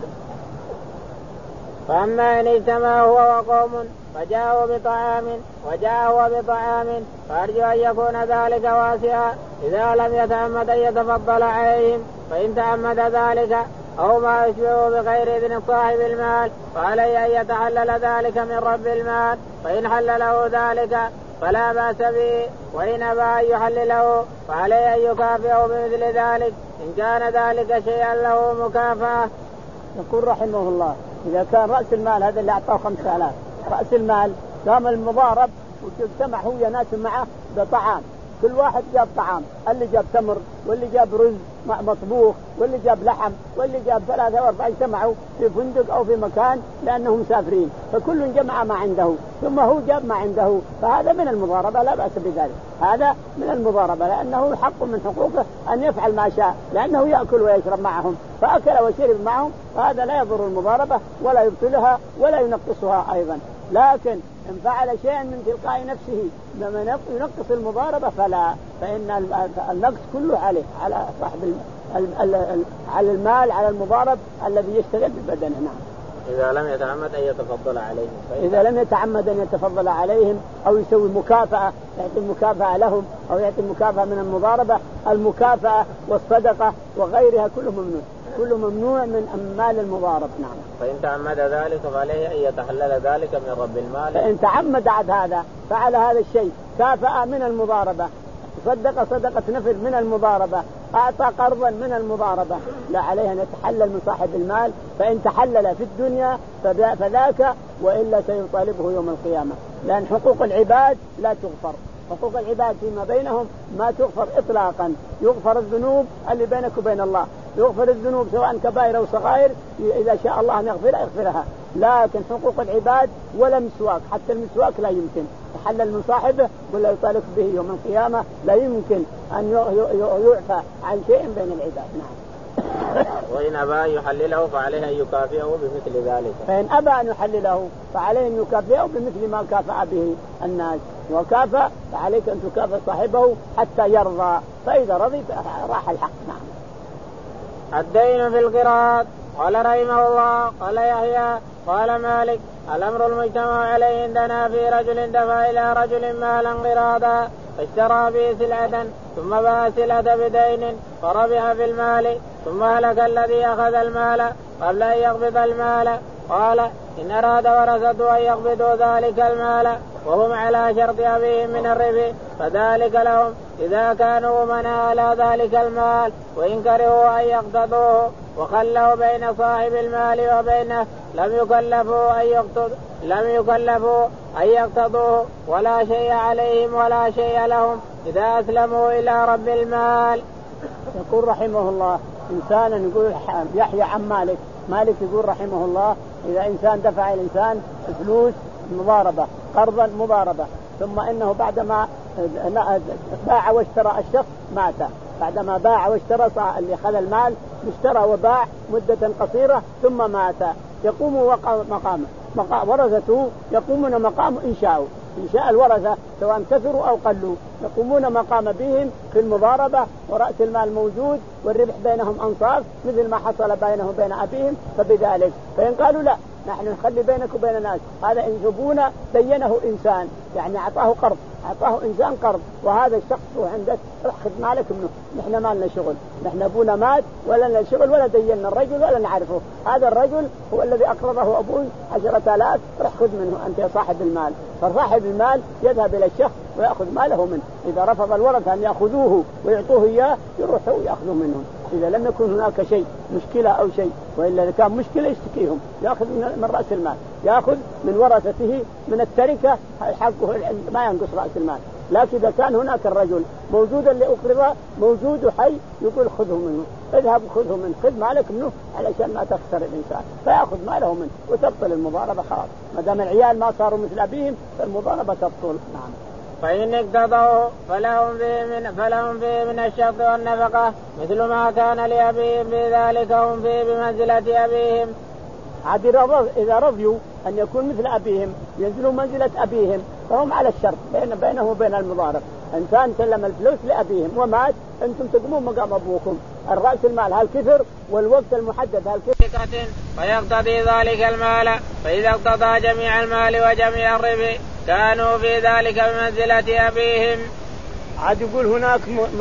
فأما إن اجتمع هو وقوم فجاءوا بطعام وجاء هو بطعام فأرجو أن يكون ذلك واسعا إذا لم يتعمد أن يتفضل عليهم، فإن تعمد ذلك أو ما يشبه بغير إذن صاحب المال فعليه أن يتحلل ذلك من رب المال، فإن حلله ذلك فلا بأس به، وإن أبى أن يحلله فعليه أن يكافئه بمثل ذلك إن كان ذلك شيئا له مكافأة. يقول رحمه الله إذا كان رأس المال هذا اللي أعطاه خمسة آلاف رأس المال قام المضارب واجتمع هو ناس معه بطعام، كل واحد جاب طعام، اللي جاب تمر واللي جاب رز مطبوخ واللي جاب لحم واللي جاب ثلاثة وأربعة، اجتمعوا في فندق أو في مكان لأنهم مسافرين، فكل جمع ما عنده ثم هو جاب ما عنده، فهذا من المضاربة لا بأس بذلك، هذا من المضاربة لأنه حق من حقوقه أن يفعل ما شاء، لأنه يأكل ويشرب معهم فأكل وشرب معهم، فهذا لا يضر المضاربة ولا يبطلها ولا ينقصها أيضا. لكن إن فعل شيئا من تلقاء نفسه لما ينقص المضاربة فلا، فإن النقص كله عليه على صاحب على المال على المضارب الذي يشتغل بالبدن. نعم. إذا لم يتعمد أن يتفضل عليهم إذا لم يتعمد أن يتفضل عليهم أو يسوي مكافأة، يعطي المكافأة لهم أو يعطي المكافأة من المضاربة، المكافأة والصدقة وغيرها كله ممنوع، كله ممنوع من مال المضارب. نعم. فإن تعمد ذلك فعليه أن يتحلل ذلك من رب المال. فإن تعمد عد هذا فعل هذا الشيء كافأة من المضاربة، صدق صدقة نفل من المضاربة، أعطى قرضا من المضاربة، لا عليه أن يتحلل من صاحب المال، فإن تحلل في الدنيا فذاك، وإلا سيطالبه يوم القيامة، لأن حقوق العباد لا تغفر، حقوق العباد فيما بينهم ما تغفر إطلاقا، يغفر الذنوب اللي بينك وبين الله، يغفر الذنوب سواء كبائر أو صغائر إذا شاء الله أن يغفرها يغفرها، لكن حقوق العباد ولا مسواك، حتى المسواك لا يمكن يحلل من صاحبه ولا يطالب به يوم القيامة، لا يمكن أن يعفى عن شيء بين العباد. نعم. وإن أبى يحلله فعليه أن يكافئه بمثل ذلك. فإن أبى أن يحلله فعليه أن يكافئه بمثل ما كافأ به الناس، وكافأ فعليك أن تكافئ صاحبه حتى يرضى، فإذا رضي راح الحق. نعم. الدين في القراض. قال رحمه الله قال يحيى قال مالك الأمر المجتمع عليه عندنا في رجل دفع إلى رجل مالا قراضا فاشترى به سلعة ثم باع سلعة بدين فربح في المال، ثم هلك الذي أخذ المال قبل أن يقبض المال. قال إن أراد ورثته أن يقبضوا ذلك المال وهم على شرط أبيهم من الربح فذلك لهم إذا كانوا منع على ذلك المال، وإن كرهوا أن يقتضوه وخلوا بين صاحب المال وبينه لم يكلفوا أن يقتضوا لم يكلفوا أن يقتضوه ولا شيء عليهم ولا شيء لهم إذا أسلموا إلى رب المال. يقول رحمه الله إنسانا يقول يحيى عن مالك، مالك يقول رحمه الله إذا إنسان دفع الإنسان فلوس مضاربة قرضا مضاربة، ثم إنه بعدما باع واشترى الشخص مات بعدما باع واشترى اللي أخذ المال اشترى وباع مدة قصيرة ثم مات يقوم مقامه مقام ورثته يقومون مقام إنشاء إنشاء الورثة سواء كثروا أو قلوا يقومون مقام بهم في المضاربة ورأس المال موجود والربح بينهم أنصاف مثل ما حصل بينه وبين أبيهم. فبذلك فإن قالوا لا نحن نخلي بينك وبين الناس هذا إن زبونا دينه إنسان يعني أعطاه قرض أعطاه إنسان قرض وهذا الشخص هو عندك رح خذ مالك منه نحن ما لنا شغل نحن أبونا مات ولا لنا شغل ولا دينا الرجل ولا نعرفه هذا الرجل هو الذي أقرضه أبوه عشرة آلاف رح خذ منه أنت يا صاحب المال. فصاحب المال يذهب إلى الشخص ويأخذ ماله منه. إذا رفض الورثة أن يأخذوه ويعطوه إياه يروحوا ويأخذوا منهم. إذا لم يكن هناك شيء مشكلة أو شيء وإلا إذا كان مشكلة يشتكيهم يأخذ من رأس المال يأخذ من ورثته من التركة حقه ما ينقص رأس المال. لكن إذا كان هناك الرجل موجود اللي أقرضه موجود حي يقول خذه منه اذهب خذه منه خذ مالك منه علشان ما تخسر الإنسان فيأخذ ماله منه وتبطل المضاربة خلاص ما دام العيال ما صاروا مثل أبيهم فالمضاربة تبطل. نعم. فإن اقتضوا فلهم فيه من فلهم فيه من الشق والنفقة مثل ما كان لأبيهم بذلك هم فيه بمنزلة أبيهم. عاد إذا رضيوا أن يكون مثل أبيهم ينزلوا منزلة أبيهم فهم على الشرط بين بينه وبين المضارب. إنسان سلم الفلوس لأبيهم ومات أنتم تقومون مقام أبوكم الرأس المال هل كثر والوقت المحدد هل كثر فيقتضي ذلك المال. فإذا اقتضى جميع المال وجميع الربح كانوا في ذلك بمنزلة أبيهم. عاد يقول هناك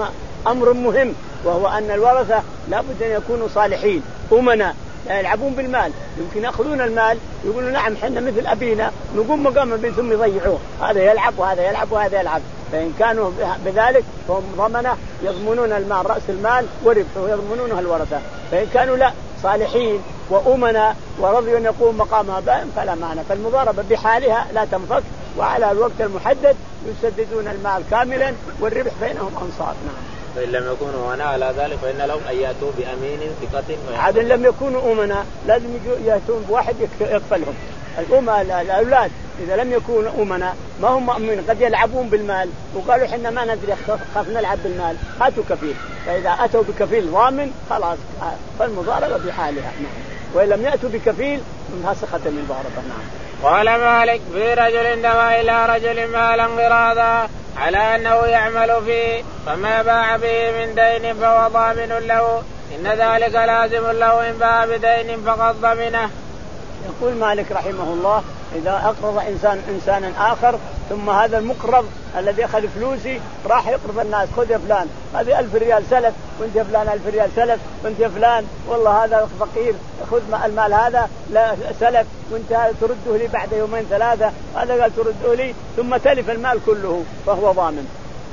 أمر مهم وهو أن الورثة لابد أن يكونوا صالحين أمنا يلعبون بالمال يمكن يأخذون المال يقولوا نعم حنا مثل أبينا نقوم مقام به ثم يضيعوه هذا يلعب وهذا يلعب وهذا يلعب. فإن كانوا بذلك فهم ضمنة يضمنون المال رأس المال وربحه يضمنونه الورثة. فإن كانوا لا صالحين وأمنا ورضيوا أن يقوم مقام أبائهم فلا معنى. فالمضاربة بحالها لا تنفك وعلى الوقت المحدد يسددون المال كاملا والربح بينهم أنصاف. نعم. فإن لم يكونوا أمنا على ذلك فإن لهم أن يأتوا بأمين ثقة. عاد لم يكونوا أمنا لازم يأتون بواحد يكفلهم. الأمة الأولاد إذا لم يكونوا أمنا ما هم مؤمنين قد يلعبون بالمال وقالوا حنا ما ندري خاف نلعب بالمال هاتوا كفيل. فإذا أتوا بكفيل ضامن خلاص فالمضاربة بحالها. نعم. وإن لم يأتوا بكفيل فسخت المضاربة. نعم. قال مالك في رجل دفع إلى رجل مالا قراضا على أنه يعمل فيه فما باع به من دين فهو ضامن له إن ذلك لازم له إن باع بدين فقد ضمنه. يقول مالك رحمه الله إذا أقرض إنسان إنسانا آخر ثم هذا المقرض الذي أخذ فلوسي راح يقرض الناس خذ يا فلان هذه ألف ريال سلف وانت يا فلان ألف ريال سلف وانت يا فلان والله هذا فقير خذ المال هذا لا سلف وانت ترده لي بعد يومين ثلاثة هذا قال ترده لي ثم تلف المال كله فهو ضامن.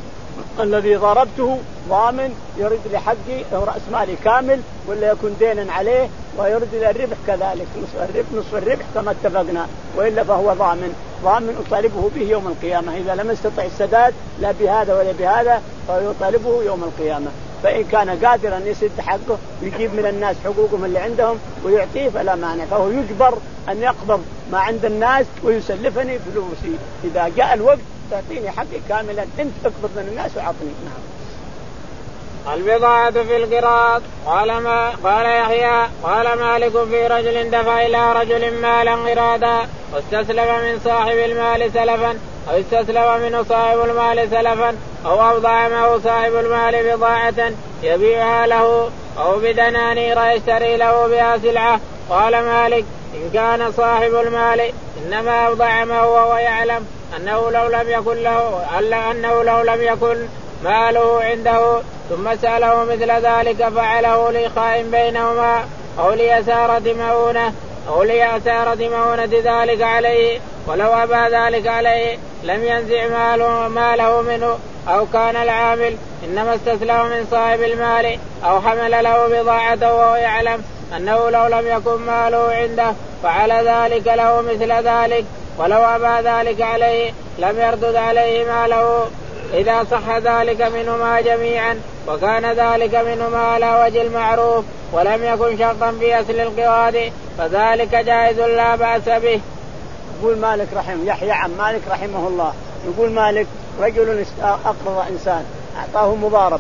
الذي ضربته ضامن يرد لحقي رأس مالي كامل ولا يكون دينا عليه ويرد إلى الربح كذلك نصف الربح نصف الربح كما اتفقنا وإلا فهو ضامن ضامن أطالبه به يوم القيامة. إذا لم يستطع السداد لا بهذا ولا بهذا فيطالبه يوم القيامة. فإن كان قادرا يسد حقه يجيب من الناس حقوقهم اللي عندهم ويعطيه فلا مانع فهو يجبر أن يقبض ما عند الناس ويسلفني فلوسي إذا جاء الوقت تعطيني حقي كاملا أنت اقبض من الناس وعطني. نعم. البضاعة في القراض. قال ما قال يحيى قال مالك في رجل دفع إلى رجل مالا قراضا واستسلم من صاحب المال سلفا أو استسلم منه صاحب المال سلفا أو أوضع معه صاحب المال بضاعة يبيعها له أو بدنانير يشتري له بها سلعة. قال مالك إن كان صاحب المال إنما أوضع ما هو ويعلم أنه لو لم يكن له ألا أنه لو لم يكن ماله عنده ثم سأله مثل ذلك فعله لإخاء بينهما أو ليسارة مؤونة أو ليسارة مؤونة ذلك عليه ولو أبى ذلك عليه لم ينزع ماله, ماله منه. أو كان العامل إنما استسلم من صاحب المال أو حمل له بضاعته وهو يعلم أنه لو لم يكن ماله عنده فعلى ذلك له مثل ذلك ولو أبى ذلك عليه لم يردد عليه ماله إذا صح ذلك منهما جميعا وكان ذلك منهما على وجه المعروف ولم يكن شرطا في أصل القراض فذلك جائز لا بأس به. يقول مالك رحمه يحيى عن مالك رحمه الله يقول مالك رجل أقرض إنسان أعطاه مضاربة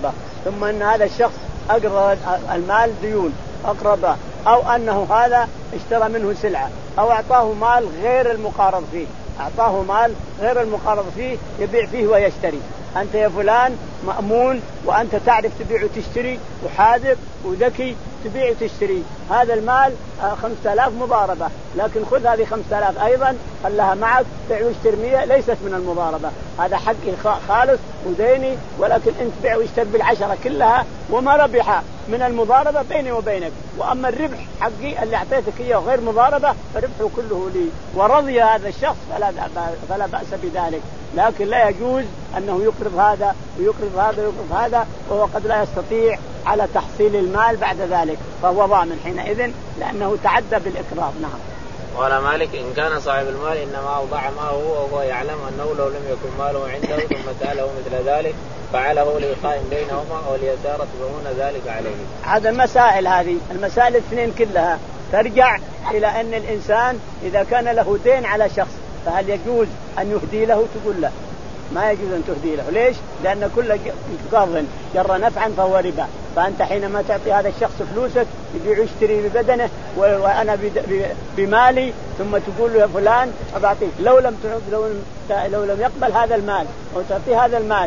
ثم أن هذا الشخص أقرض المال ديون أقربه، أو أنه هذا اشترى منه سلعة أو أعطاه مال غير المقارض فيه، أعطاه مال غير المقارض فيه يبيع فيه ويشتري. أنت يا فلان مأمون وأنت تعرف تبيع وتشتري وحاذق وذكي تبيع وتشتري، هذا المال خمسة آلاف مضاربة، لكن خذ هذه خمسة آلاف أيضا خلها معك بيع واشتري مية، ليست من المضاربة، هذا حقي خالص وديني، ولكن أنت بيع واشتري بالعشرة كلها وما ربح من المضاربة بيني وبينك، وأما الربح حقي اللي أعطيتك إياه غير مضاربة فربحه كله لي. ورضي هذا الشخص فلا فلا بأس بذلك، لكن لا يجوز أنه يقرض هذا ويقرض هذا ويقرض هذا وهو قد لا يستطيع على تحصيل المال بعد ذلك، فهو ضامن حينئذ لأنه تعدى بالإقراض. نعم. قال مالك إن كان صاحب المال إنما أوضع ما هو وهو يعلم أنه لو لم يكن ماله عنده ثم سأله مثل ذلك فعله لإيقاع بينهما أو ليسارة فهون ذلك عليه. هذا المسائل هذه المسائل الاثنين كلها ترجع إلى أن الإنسان إذا كان له دين على شخص فهل يجوز أن يهدي له؟ تقول له ما يجوز أن تهدي له. ليش؟ لأن كل قرض جر نفعا فهو ربا، فأنت حينما تعطي هذا الشخص فلوسك يبيع ويشتري ببدنه وأنا بمالي ثم تقول له يا فلان أبعطيك، لو لم لو لو لم يقبل هذا المال وتعطي هذا المال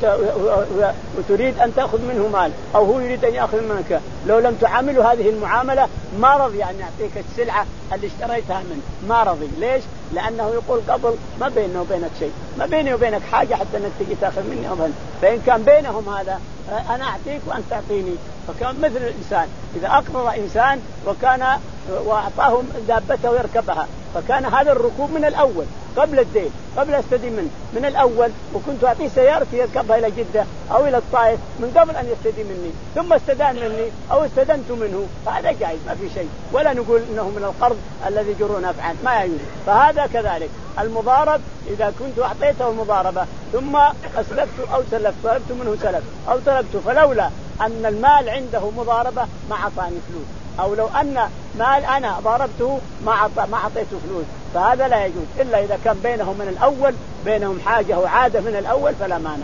وتريد أن تأخذ منه مال أو هو يريد أن يأخذ منك، لو لم تعامله هذه المعاملة ما رضي أن يعطيك السلعة اللي اشتريتها منه، ما رضي. ليش؟ لأنه يقول قبل ما بينه وبينك شيء، ما بيني وبينك حاجة حتى أنك تجي تأخذ مني أمهل، فإن كان بينهم هذا أنا أعطيك وأنت تعطيني. فكان مثل الإنسان إذا أقرض إنسان وكان وأعطاه دابته يركبها، فكان هذا الركوب من الأول قبل الدين قبل استدين منه من الأول، وكنت أعطيه سيارتي يركبها إلى جدة أو إلى الطائف من قبل أن يستدين مني، ثم استدان مني أو استدنت منه، فهذا جائز ما في شيء، ولا نقول إنه من القرض الذي جر نفعا ما يجوز. فهذا كذلك المضارب إذا كنت أعطيته المضاربة ثم أسلفت أو سلفت طلبت منه سلف أو طلبت، فلولا أن المال عنده مضاربة ما أعطاني فلوس، أو لو أن مال أنا ضاربته ما ما أعطيته فلوس، فهذا لا يجوز إلا إذا كان بينهم من الأول بينهم حاجة وعادة من الأول فلا مانع.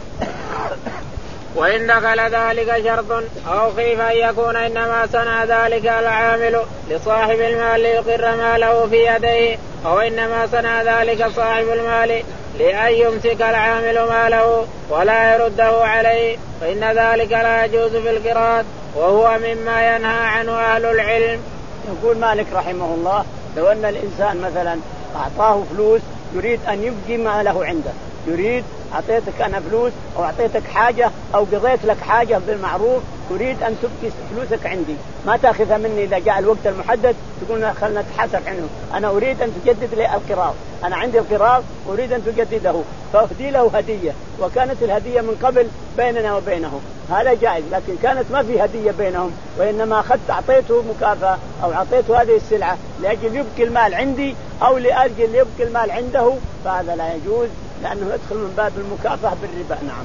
وإن دخل ذلك شرط أو خيف أن يكون إنما صنع ذلك العامل لصاحب المال ليقر ماله في يديه، أو إنما صنع ذلك صاحب المال لأن يمسك العامل ماله ولا يرده عليه، فإن ذلك لا يجوز في القراض وهو مما ينهى عنه أهل العلم. يقول مالك رحمه الله لو أن الإنسان مثلا أعطاه فلوس يريد أن يبقي ماله عنده، يريد أعطيتك أنا فلوس أو أعطيتك حاجة أو قضيت لك حاجة بالمعروف تريد أن تبقي فلوسك عندي ما تأخذها مني إذا جاء الوقت المحدد، تقول خلنا نتحاسب عنه، أنا أريد أن تجدد لي القراض، أنا عندي القراض أريد أن تجدده، فأهدي له هدية، وكانت الهدية من قبل بيننا وبينه، هذا جائز. لكن كانت ما في هدية بينهم وإنما أخذت أعطيته مكافأة أو أعطيته هذه السلعة لأجل يبقي المال عندي أو لأجل يبقي المال عنده، فهذا لا يجوز لأنه يدخل من باب المكافأة بالربا. نعم.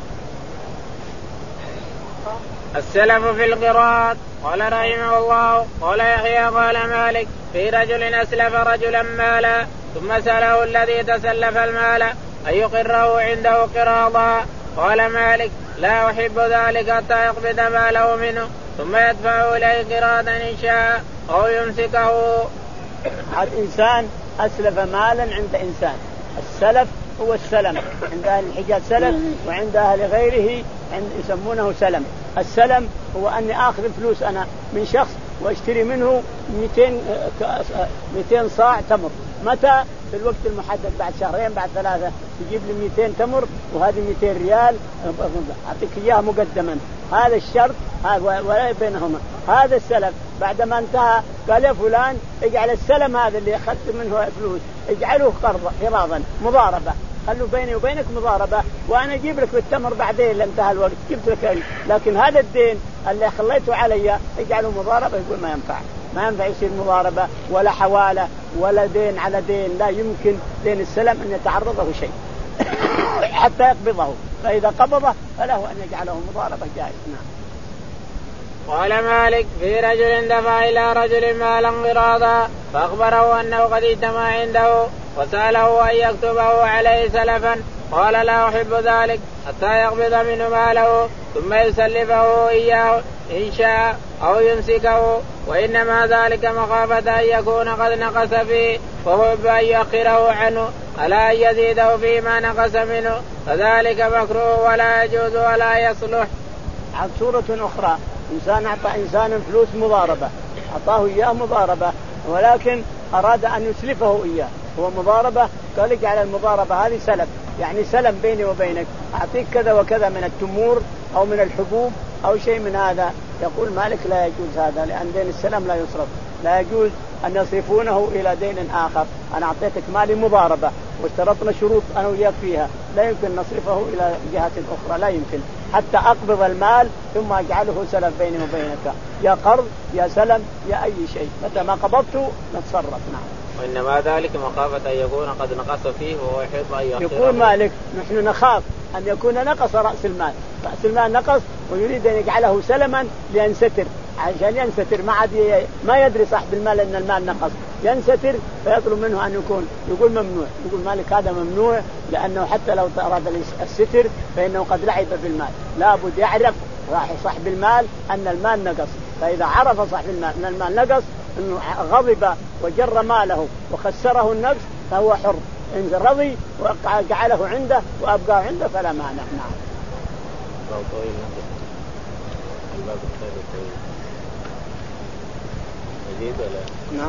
السلف في القراض. قال رحمه الله قال يحيى قال مالك في رجل أسلف رجلا مالا ثم سأله الذي تسلف المال أن يقره عنده قراضا، قال مالك لا أحب ذلك حتى يقبض ماله منه ثم يدفعه إليه قراضا إن شاء أو يمسكه. هذا إنسان أسلف مالا عند إنسان، السلف هو السلم عند أهل الحجاز سلف وعند أهل غيره يسمونه سلم. السلم هو أني آخذ فلوس أنا من شخص واشتري منه مئتين صاع تمر، متى؟ في الوقت المحدد بعد شهرين بعد ثلاثة تجيب لي مئتين تمر وهذه مئتين ريال أعطيك إياها مقدما، هذا الشرط ولا بينهما. هذا السلف بعدما انتهى قال يا فلان اجعل السلم هذا اللي أخذت منه فلوس اجعله قرض قراضا مضاربة، خلوا بيني وبينك مضاربة وأنا أجيب لك بالتمر بعدين لانتهى الوقت جبت لك، لكن هذا الدين اللي خليته علي اجعله مضاربة. يقول ما ينفع ما ينفع يصير مضاربة ولا حوالة ولا دين على دين، لا يمكن دين السلم أن يتعرضه شيء حتى يقبضه، فإذا قبضه فله أن يجعله مضاربة جائز. نعم. قال مالك في رجل دفع إلى رجل مالا قراضا فأخبره أنه قد اجتمع عنده وسأله أن يكتبه عليه سلفا، قال لا أحب ذلك حتى يقبض منه ماله ثم يسلفه إياه إن شاء أو يمسكه، وإنما ذلك مخافة أن يكون قد نقص فيه وهو أن يؤخره عنه ألا أن يزيده فيما نقص منه، فذلك مكروه ولا يجوز ولا يصلح. عن صورة أخرى إنسان أعطى إنسان فلوس مضاربة، أعطاه إياه مضاربة ولكن أراد أن يسلفه إياه، هو مضاربة قال لك على المضاربة هذه سلف، يعني سلم بيني وبينك، أعطيك كذا وكذا من التمور أو من الحبوب أو شيء من هذا. يقول مالك لا يجوز هذا، لأن دين السلم لا يصرف، لا يجوز أن يصرفونه إلى دين آخر. أنا أعطيتك مالي مضاربة واشترطنا شروط أنا وياك فيها، لا يمكن نصرفه إلى جهة أخرى، لا يمكن حتى أقبض المال ثم أجعله سلف بيني وبينك، يا قرض يا سلم يا أي شيء، متى ما قبضته نتصرف. نعم. وإنما ذلك مخافة أن يكون قد نقص فيه وهو يحب أن يؤخره. يقول مالك نحن نخاف أن يكون نقص رأس المال، رأس المال نقص ويريد أن يجعله سلما لينستر، عشان ينستر ما عاد ما يدري صاحب المال أن المال نقص، ينستر فيطلب منه أن يكون. يقول ممنوع، يقول مالك هذا ممنوع، لأنه حتى لو أراد الستر فإنه قد لعب بالمال، لابد يعرف صاحب المال أن المال نقص، فإذا عرف صاحب المال أن المال نقص إنه غضب وجر ماله وخسره النفس فهو حر، إن رضي وجعله عنده وأبقاه عنده فلا مانع. نعم. نعم.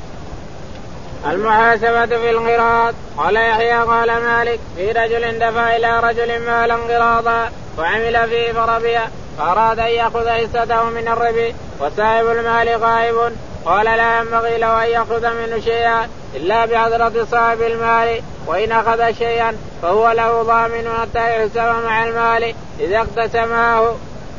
المحاسبة في القراض. قال يحيى قال مالك في رجل دفع إلى رجل مالا قراضا وعمل فيه فربيع فأراد أن يأخذ حصته من الربح وصاحب المال غائب، قال لا ينبغي له أن يأخذ منه شيئا إلا بحضرة صاحب المال، وإن أخذ شيئا فهو له ضامن حتى يحسب مع المال إذا اقتسماه.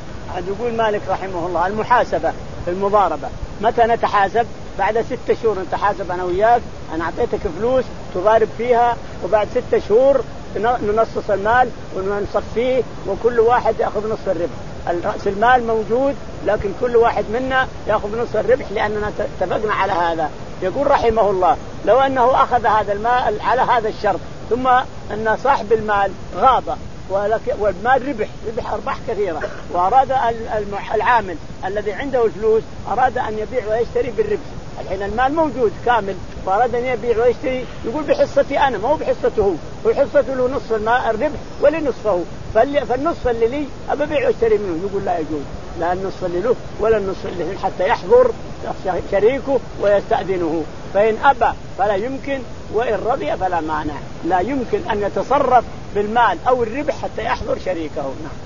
يقول مالك رحمه الله المحاسبة في المضاربة، متى نتحاسب؟ بعد ستة شهور نتحاسب أنا وياك، أنا أعطيتك فلوس تضارب فيها، وبعد ستة شهور ننصص المال وننصف فيه وكل واحد يأخذ نصف الربح. رأس المال موجود لكن كل واحد منا يأخذ نصف الربح لأننا اتفقنا على هذا. يقول رحمه الله لو أنه أخذ هذا المال على هذا الشرط ثم أن صاحب المال غاب والمال ربح ربح أرباح كثيرة، وأراد العامل الذي عنده الفلوس أراد أن يبيع ويشتري بالربح، الحين المال موجود كامل وأراد أن يبيع ويشتري، يقول بحصتي أنا ما هو بحصته هو، وحصته له نصف المال الربح ولنصفه، فالنصف اللي لي أبيع واشتري منه. يقول لا يجوز، لا النصف اللي له ولا النصف اللي حتى يحضر شريكه ويستأذنه، فإن أبى فلا يمكن وإن رضي فلا مانع، لا يمكن أن يتصرف بالمال أو الربح حتى يحضر شريكه. نعم.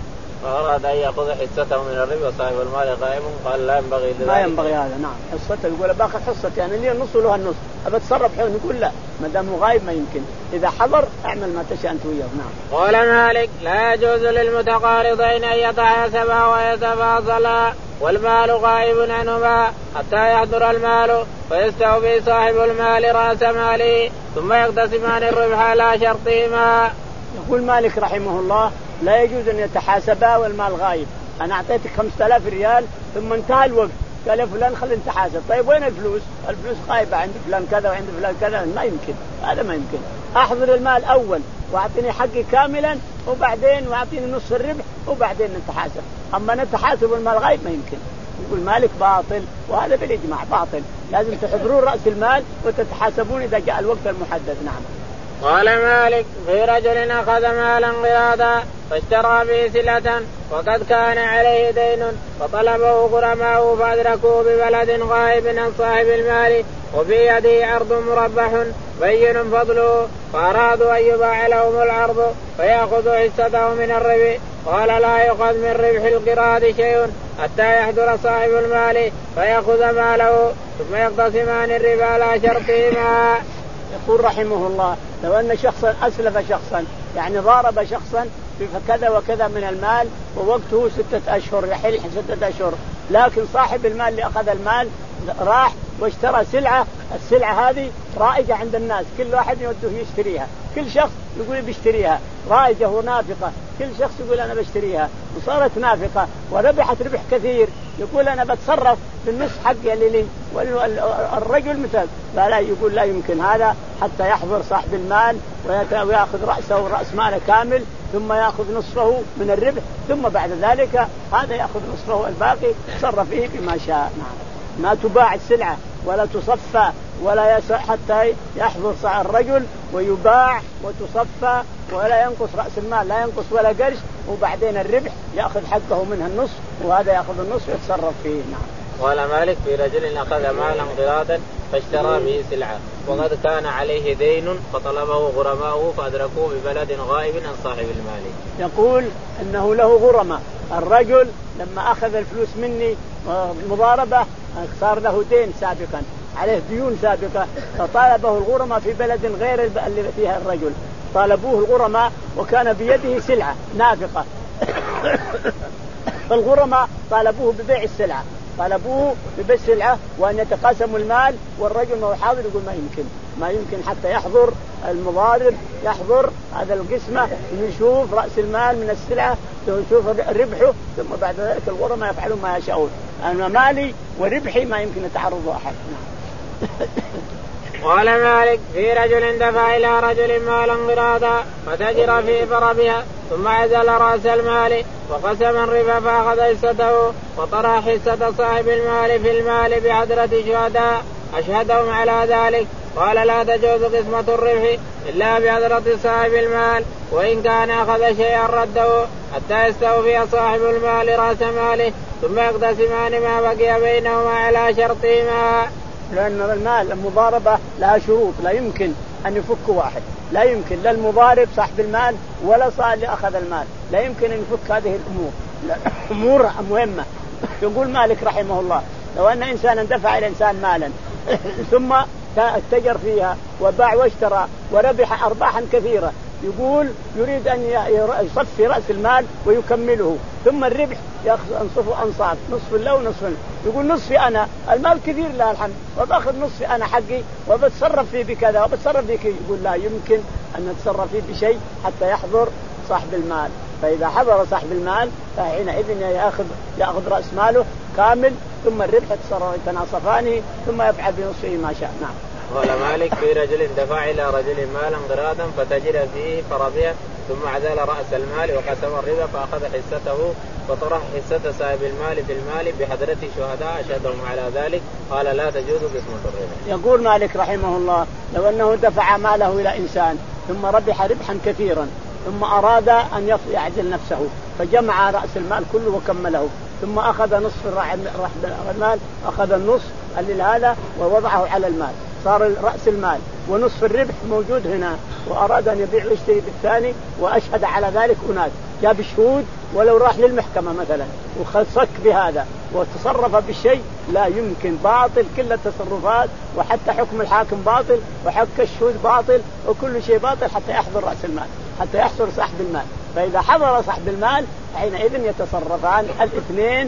فأراد أن يأخذ حصته من الربح وصاحب المال غائب، قال لا ينبغي لذلك. ما ينبغي هذا. نعم. حصته يقول باخذ حصتي يعني لي النص له النص، أبى أتصرف حين، يقول لا ما دام غائب ما يمكن، إذا حضر أعمل ما تشاء أنت وياه. نعم. قال مالك لا يجوز للمتقارضين أن يتحاسبا ويتفاضلا والمال غائب عنهما حتى يحضر المال فيستوفي صاحب المال رأس ماله ثم يقتسمان الربح على شرطهما. يقول مالك رحمه الله لا يجوز أن يتحاسبا والمال غايب، أنا أعطيتك خمسة آلاف ريال ثم انتهى الوقت قال يا فلان خلي نتحاسب، طيب وين الفلوس؟ الفلوس غايبة عند فلان كذا وعند فلان كذا، ما يمكن، هذا ما يمكن. أحضر المال أول وأعطيني حقي كاملا وبعدين وأعطيني نصف الربح وبعدين نتحاسب، أما نتحاسب والمال غايب ما يمكن. يقول مالك باطل، وهذا بالإجماع باطل، لازم تحضرون رأس المال وتتحاسبون إذا جاء الوقت المحدد. نعم. قال مالك في رجل أخذ مالا قراضا فاشترى به سلة وقد كان عليه دين فطلبه غرماؤه فأدركوه ببلد غائب عن صاحب المال وفي يده عرض مربح بين فضله، فأرادوا أن يباع لهم العرض فيأخذوا حصته من الربح، قال لا يؤخذ من ربح القراض شيء حتى يحضر صاحب المال فيأخذ ماله ثم يقتسمان الربا على شرطهما. يقول رحمه الله لو أن شخصا أسلف شخصا يعني ضارب شخصا في كذا وكذا من المال ووقته ستة أشهر يحل ستة أشهر، لكن صاحب المال اللي أخذ المال راح واشترى سلعة، السلعة هذه رائجة عند الناس، كل واحد يوده يشتريها، كل شخص يقول بيشتريها، رائجة ونافقة، كل شخص يقول أنا بشتريها، وصارت نافقة وربحت ربح كثير، يقول أنا بتصرف بالنصف حقي اللي لي والرجل مثل لا يقول لا يمكن هذا حتى يحضر صاحب المال ويأخذ رأسه رأس ماله كامل ثم يأخذ نصفه من الربح ثم بعد ذلك هذا يأخذ نصفه الباقي يتصرف فيه بما شاء. ما تباع السلعة ولا تصفى ولا يسع حتى يحضر صاع الرجل ويباع وتصفى ولا ينقص رأس المال لا ينقص ولا قرش وبعدين الربح يأخذ حقه منها النصف وهذا يأخذ النصف يتصرف فيه. نعم. قال مالك في رجل أخذ مالا قراضا فاشترى به سلعة وقد كان عليه دين فطلبه غرماؤه فأدركوه ببلد غائب عن صاحب المال. يقول أنه له غرماء. الرجل لما أخذ الفلوس مني مضاربة صار له دين سابقا عليه ديون سابقة فطالبه الغرماء في بلد غير اللي فيها الرجل طالبوه الغرماء وكان بيده سلعة نافقة فالغرماء طالبوه ببيع السلعة طالبوه ببيع السلعة وأن يتقاسموا المال والرجل ما هو حاضر يقول ما يمكن ما يمكن حتى يحضر المضارب يحضر هذا القسمة يشوف رأس المال من السلعة يشوف ربحه ثم بعد ذلك الغرماء يفعلون ما يشاءون. أنا مالي وربحي ما يمكن يتعرض أحد. قال مالك في رجل دفع إلى رجل مالا قراضا فتجر في فربها ثم عزل رأس المال وقسم الربا فأخذ حصته وطرح حصة صاحب المال في المال بحضرة شهداء أشهدهم على ذلك. قال لا تجوز قسمة الربح إلا بحضرة صاحب المال وإن كان أخذ شيئا رده حتى يستوفي صاحب المال رأس ماله ثم يقتسمان ما بقي بينهما على شرطهما. لأن المال المضاربة لها شروط لا يمكن أن يفك واحد لا يمكن لا المضارب صاحب المال ولا صاحب اللي أخذ المال لا يمكن أن يفك هذه الأمور أمور مهمة. يقول مالك رحمه الله لو أن إنسانا دفع إلى إنسان مالا ثم اتجر فيها وباع واشترى وربح أرباحا كثيرة يقول يريد أن يصفي رأس المال ويكمله ثم الربح يأخذ أنصفه أنصاف نصف له ونصف له. يقول نصفي أنا المال كثير لله الحمد وبأخذ نصفي أنا حقي وبتصرف فيه بكذا وبتصرف فيه كذا. يقول لا يمكن أن نتصرف فيه بشيء حتى يحضر صاحب المال. فإذا حضر صاحب المال فحينئذ يأخذ يأخذ رأس ماله كامل ثم الربح يتناصفانه ثم يفعل بنصفه ما شاء. نعم. قال مالك في رجل دفع إلى رجل مالا قراضا فتجر فيه فربح ثم عزل رأس المال وقسم الربا فأخذ حصته وطرح حصة صاحب المال في المال بحضرة شهداء أشهدهم على ذلك. قال لا تجوز قسمة الربا. يقول مالك رحمه الله لو أنه دفع ماله إلى إنسان ثم ربح ربحا كثيرا ثم أراد أن يعزل نفسه فجمع رأس المال كله وكمله ثم أخذ نصف المال أخذ النصف اللي هذا ووضعه على المال صار رأس المال ونصف الربح موجود هنا وأراد أن يبيع ويشتري بالثاني وأشهد على ذلك أناس جاب الشهود ولو راح للمحكمة مثلا وخصك بهذا وتصرف بالشيء لا يمكن باطل كل التصرفات وحتى حكم الحاكم باطل وحق الشهود باطل وكل شيء باطل حتى يحضر رأس المال حتى يحصل صاحب المال. فإذا حضر صاحب المال حينئذ يتصرفان الاثنين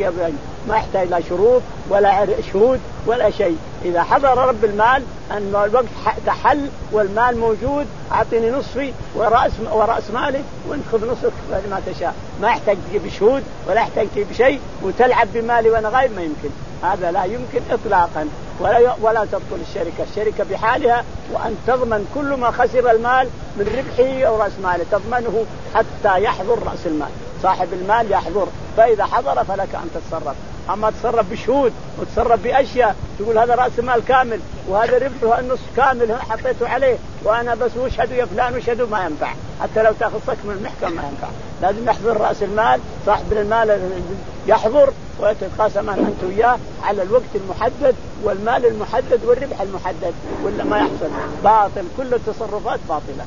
ما يحتاج لا شروط ولا شهود ولا شيء. إذا حضر رب المال أن الوقت تحل والمال موجود أعطيني نصفي ورأس ورأس مالي وانخذ نصفك ما تشاء ما يحتاج تجيب شهود ولا يحتاج تجيب شيء وتلعب بمالي وأنا غايب ما يمكن هذا لا يمكن إطلاقا. ولا ولا تبطل الشركة الشركة بحالها وأن تضمن كل ما خسر المال من ربحه أو رأس ماله تضمنه حتى يحضر رأس المال صاحب المال يحضر. فإذا حضر فلك أن تتصرف. أما تصرف بشهود وتصرف بأشياء تقول هذا رأس مال كامل وهذا ربحه النص كامل حطيته عليه وأنا بس وشهدوا يا فلان وشهدوا ما ينفع حتى لو تأخذ صك من المحكمة ما ينفع. لازم يحضر رأس المال صاحب المال يحضر ويتقاسمان أنت وياه على الوقت المحدد والمال المحدد والربح المحدد ولا ما يحصل باطل كل التصرفات باطلة.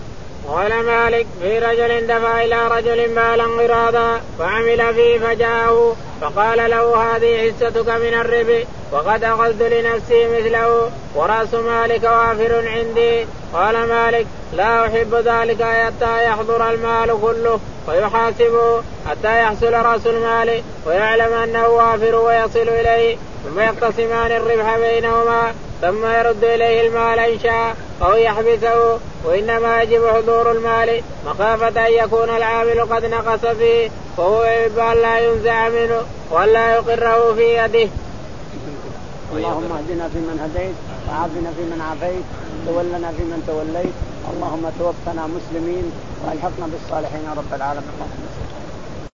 قال مالك في رجل دفع إلى رجل مالا قراضا فعمل فيه فجاءه فقال له هذه حصتك من الربح وقد أخذت لنفسي مثله ورأس مالك وافر عندي. قال مالك لا أحب ذلك حتى يحضر المال كله ويحاسبه حتى يحصل رأس المال ويعلم أنه وافر ويصل إليه ثم يقتسمان الربح بينهما ثم يرد إليه المال إن شاء أو يحبسه. وإنما يجب حضور المال مخافة أن يكون العامل قد نقص فيه وهو يحب أن لا ينزع منه ولا يقره في يده. اللهم اهدنا فيمن هديت وعافنا فيمن عافيت تولنا فيمن توليت اللهم توفنا مسلمين والحقنا بالصالحين يا رب العالمين.